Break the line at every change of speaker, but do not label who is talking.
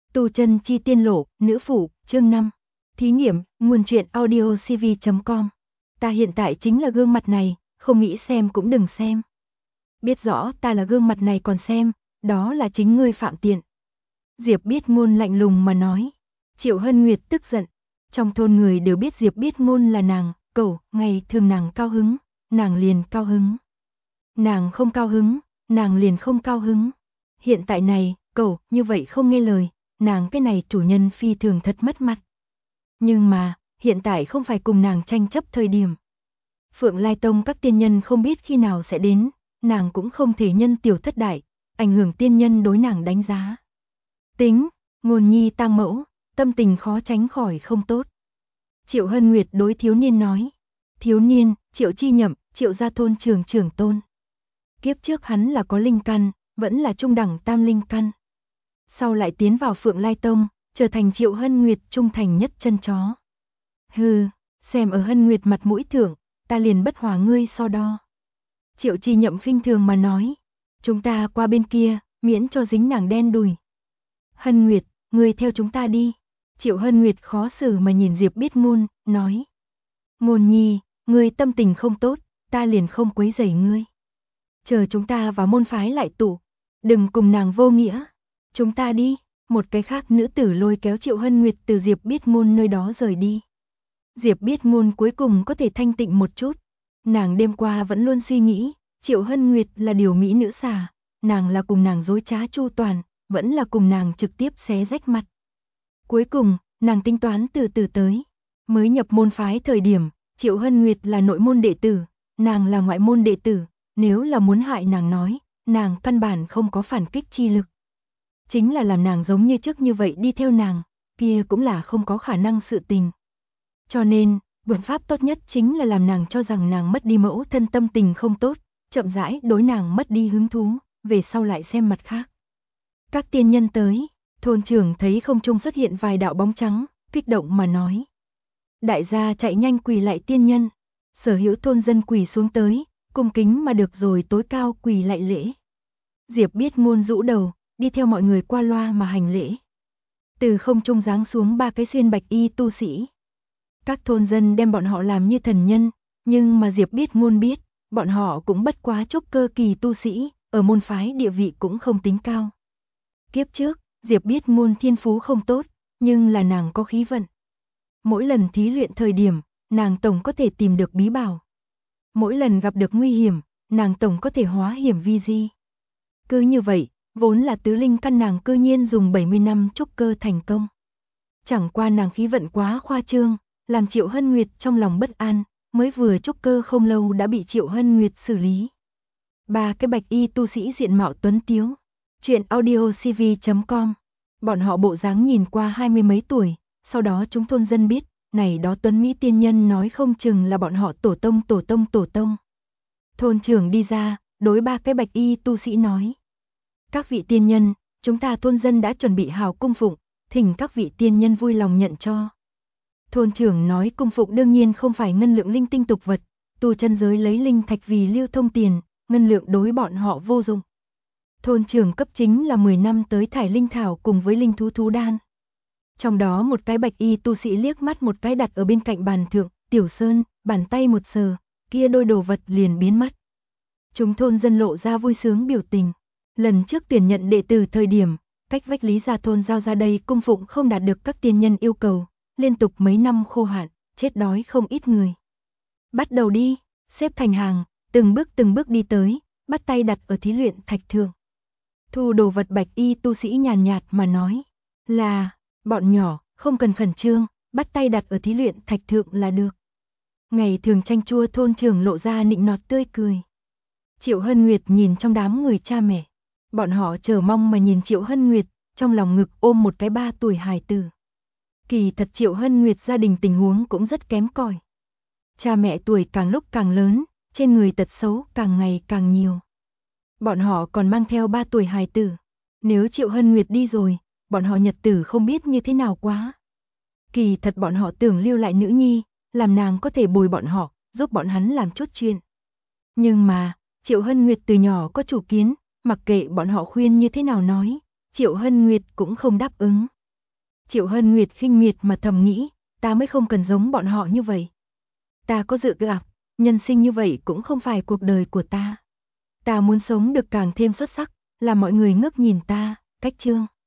Tu chân chi tiên lộ, nữ phụ, chương 5. Thí nghiệm, nguồn truyện audio cv.com. Ta hiện tại chính là gương mặt này, không nghĩ xem cũng đừng xem. Biết rõ ta là gương mặt này còn xem, đó là chính ngươi phạm tiện. Diệp Biết Ngôn lạnh lùng mà nói. Triệu Hân Nguyệt tức giận. Trong thôn người đều biết Diệp Biết Ngôn là nàng, cẩu, ngày thường nàng cao hứng, nàng liền cao hứng. Nàng không cao hứng, nàng liền không cao hứng. Hiện tại này, cẩu, như vậy không nghe lời, nàng cái này chủ nhân phi thường thật mất mặt. Nhưng mà, hiện tại không phải cùng nàng tranh chấp thời điểm. Phượng Lai Tông các tiên nhân không biết khi nào sẽ đến, nàng cũng không thể nhân tiểu thất đại, ảnh hưởng tiên nhân đối nàng đánh giá. Tính, Ngôn nhi tang mẫu, tâm tình khó tránh khỏi không tốt. Triệu Hân Nguyệt đối thiếu niên nói. Thiếu niên, Triệu Chi Nhậm, Triệu gia thôn trưởng tôn. Kiếp trước hắn là có linh căn, vẫn là trung đẳng tam linh căn. Sau lại tiến vào Phượng Lai Tông, trở thành Triệu Hân Nguyệt trung thành nhất chân chó. Hừ, xem ở Hân Nguyệt mặt mũi thượng, ta liền bất hòa ngươi so đo. Triệu Chi Nhậm khinh thường mà nói. Chúng ta qua bên kia, miễn cho dính nàng đen đùi. Hân Nguyệt, ngươi theo chúng ta đi. Triệu Hân Nguyệt khó xử mà nhìn Diệp Biết Ngôn, nói. Ngôn nhi, ngươi tâm tình không tốt, ta liền không quấy rầy ngươi. Chờ chúng ta vào môn phái lại tụ, đừng cùng nàng vô nghĩa. Chúng ta đi, một cái khác nữ tử lôi kéo Triệu Hân Nguyệt từ Diệp Biết Ngôn nơi đó rời đi. Diệp Biết Ngôn cuối cùng có thể thanh tịnh một chút. Nàng đêm qua vẫn luôn suy nghĩ, Triệu Hân Nguyệt là điều mỹ nữ xà, nàng là cùng nàng dối trá chu toàn, vẫn là cùng nàng trực tiếp xé rách mặt. Cuối cùng, nàng tính toán từ từ tới. Mới nhập môn phái thời điểm, Triệu Hân Nguyệt là nội môn đệ tử, nàng là ngoại môn đệ tử, nếu là muốn hại nàng nói, nàng căn bản không có phản kích chi lực. Chính là làm nàng giống như trước như vậy đi theo nàng, kia cũng là không có khả năng sự tình. Cho nên, biện pháp tốt nhất chính là làm nàng cho rằng nàng mất đi mẫu thân tâm tình không tốt, chậm rãi đối nàng mất đi hứng thú, về sau lại xem mặt khác. Các tiên nhân tới, thôn trưởng thấy không trung xuất hiện vài đạo bóng trắng, kích động mà nói. Đại gia chạy nhanh quỳ lại tiên nhân, sở hữu thôn dân quỳ xuống tới, cung kính mà được rồi tối cao quỳ lại lễ. Diệp Biết Ngôn rũ đầu, đi theo mọi người qua loa mà hành lễ. Từ không trung giáng xuống ba cái xuyên bạch y tu sĩ. Các thôn dân đem bọn họ làm như thần nhân, nhưng mà Diệp Biết Ngôn biết, bọn họ cũng bất quá trúc cơ kỳ tu sĩ, ở môn phái địa vị cũng không tính cao. Kiếp trước, Diệp Biết Ngôn thiên phú không tốt, nhưng là nàng có khí vận. Mỗi lần thí luyện thời điểm, nàng tổng có thể tìm được bí bảo. Mỗi lần gặp được nguy hiểm, nàng tổng có thể hóa hiểm vi di. Cứ như vậy, vốn là tứ linh căn nàng cư nhiên dùng 70 năm trúc cơ thành công. Chẳng qua nàng khí vận quá khoa trương, làm Triệu Hân Nguyệt trong lòng bất an, mới vừa trúc cơ không lâu đã bị Triệu Hân Nguyệt xử lý. Ba cái bạch y tu sĩ diện mạo tuấn tiếu. Chuyện audio cv.com. Bọn họ bộ dáng nhìn qua 20 mấy tuổi, sau đó chúng thôn dân biết, này đó tuấn mỹ tiên nhân nói không chừng là bọn họ tổ tông. Thôn trưởng đi ra, đối ba cái bạch y tu sĩ nói. Các vị tiên nhân, chúng ta thôn dân đã chuẩn bị hào cung phụng, thỉnh các vị tiên nhân vui lòng nhận cho. Thôn trưởng nói cung phụng đương nhiên không phải ngân lượng linh tinh tục vật, tu chân giới lấy linh thạch vì lưu thông tiền, ngân lượng đối bọn họ vô dụng. Thôn trưởng cấp chính là 10 năm tới thải linh thảo cùng với linh thú đan. Trong đó một cái bạch y tu sĩ liếc mắt một cái đặt ở bên cạnh bàn thượng, Tiểu Sơn, bàn tay một sờ, kia đôi đồ vật liền biến mất. Chúng thôn dân lộ ra vui sướng biểu tình. Lần trước tuyển nhận đệ tử thời điểm, cách vách Lý gia thôn giao ra đây cung phụng không đạt được các tiên nhân yêu cầu, liên tục mấy năm khô hạn, chết đói không ít người. Bắt đầu đi, xếp thành hàng, từng bước đi tới, bắt tay đặt ở thí luyện thạch thượng. Thu đồ vật bạch y tu sĩ nhàn nhạt mà nói, là, bọn nhỏ, không cần khẩn trương, bắt tay đặt ở thí luyện thạch thượng là được. Ngày thường chanh chua thôn trưởng lộ ra nịnh nọt tươi cười. Triệu Hân Nguyệt nhìn trong đám người cha mẹ, bọn họ chờ mong mà nhìn Triệu Hân Nguyệt, trong lòng ngực ôm một cái 3 tuổi hài tử. Kỳ thật Triệu Hân Nguyệt gia đình tình huống cũng rất kém cỏi. Cha mẹ tuổi càng lúc càng lớn, trên người tật xấu càng ngày càng nhiều. Bọn họ còn mang theo 3 tuổi hài tử. Nếu Triệu Hân Nguyệt đi rồi, bọn họ nhật tử không biết như thế nào quá. Kỳ thật bọn họ tưởng lưu lại nữ nhi, làm nàng có thể bồi bọn họ, giúp bọn hắn làm chút chuyện. Nhưng mà, Triệu Hân Nguyệt từ nhỏ có chủ kiến, mặc kệ bọn họ khuyên như thế nào nói, Triệu Hân Nguyệt cũng không đáp ứng, Triệu Hân Nguyệt khinh miệt mà thầm nghĩ, ta mới không cần giống bọn họ như vậy. Ta có dự cảm, nhân sinh như vậy cũng không phải cuộc đời của ta. Ta muốn sống được càng thêm xuất sắc, làm mọi người ngước nhìn ta, cách chương.